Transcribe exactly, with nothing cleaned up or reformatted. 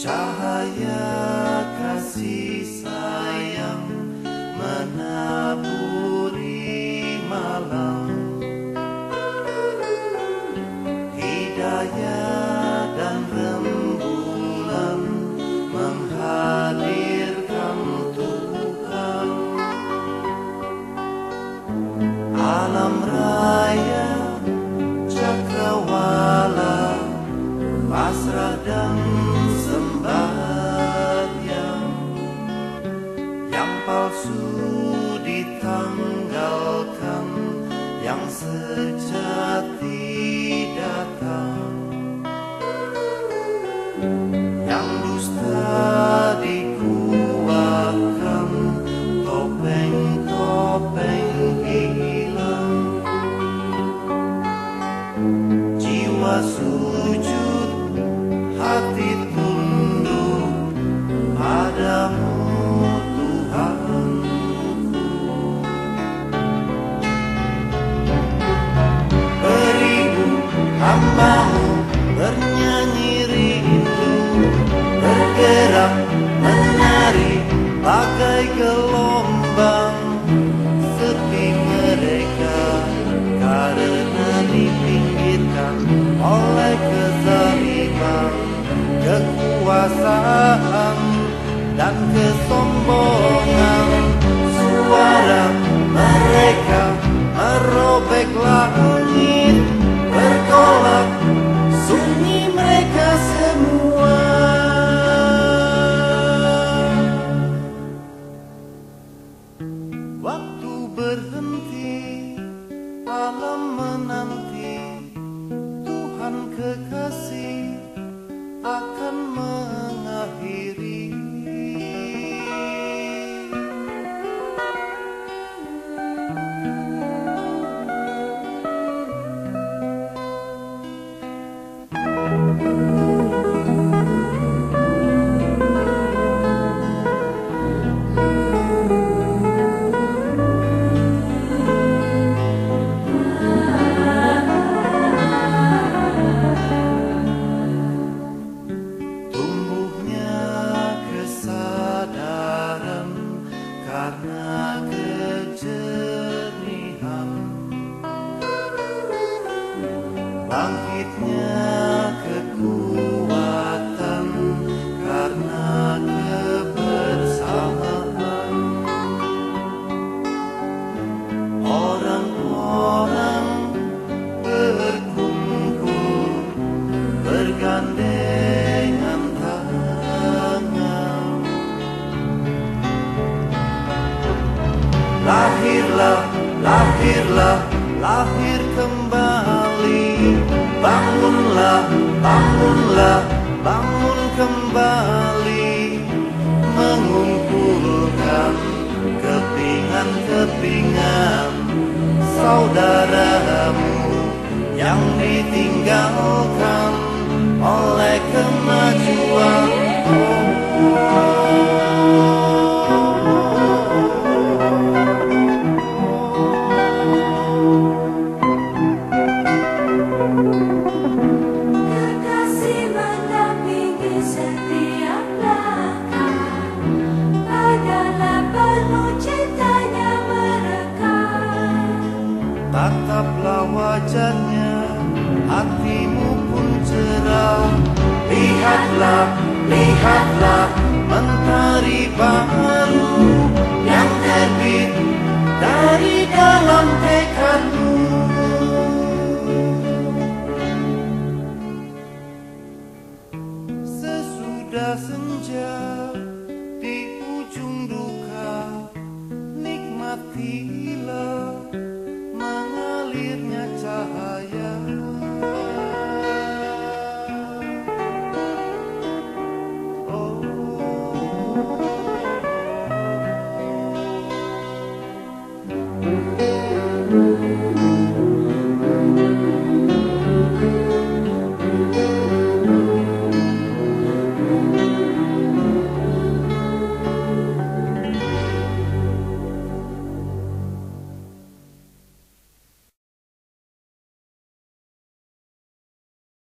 Cahaya kasih sayang menaburi malam, hidayah dan rembulan menghadirkan Tuhan. Alam raya cakrawala pasrah dan sembahyang, yang palsu ditanggalkan, yang sejati datang, yang dusta dikuatkan, topeng-topeng hilang. Jiwa sujud, hati tunduk padamu Tuhanku. Beribu hamba-Mu bernyanyi rindu, bergerak menari bagai gelombang. Sepi mereka karena dipinggirkan oleh kezaliman, kekuasaan dan kesombongan. Suara mereka merobek langit, bergolak sunyi mereka semua. Waktu berhenti, alam menanti, Tuhan kekasih akan mengakhiri. Karena kejernihan, bangkitnya kekuatan karena kebersamaan. Orang-orang berkumpul bergandengan tangan. Lahirlah, lahirlah, lahir kembali. Bangunlah, bangunlah, bangun kembali. Mengumpulkan kepingan-kepingan saudaramu yang ditinggalkan oleh kemajuan. Tataplah wajahnya, hatimu pun cerah. Lihatlah, lihatlah mentari baru yang terbit dari dalam tekadmu. Sesudah senja di ujung duka, nikmatilah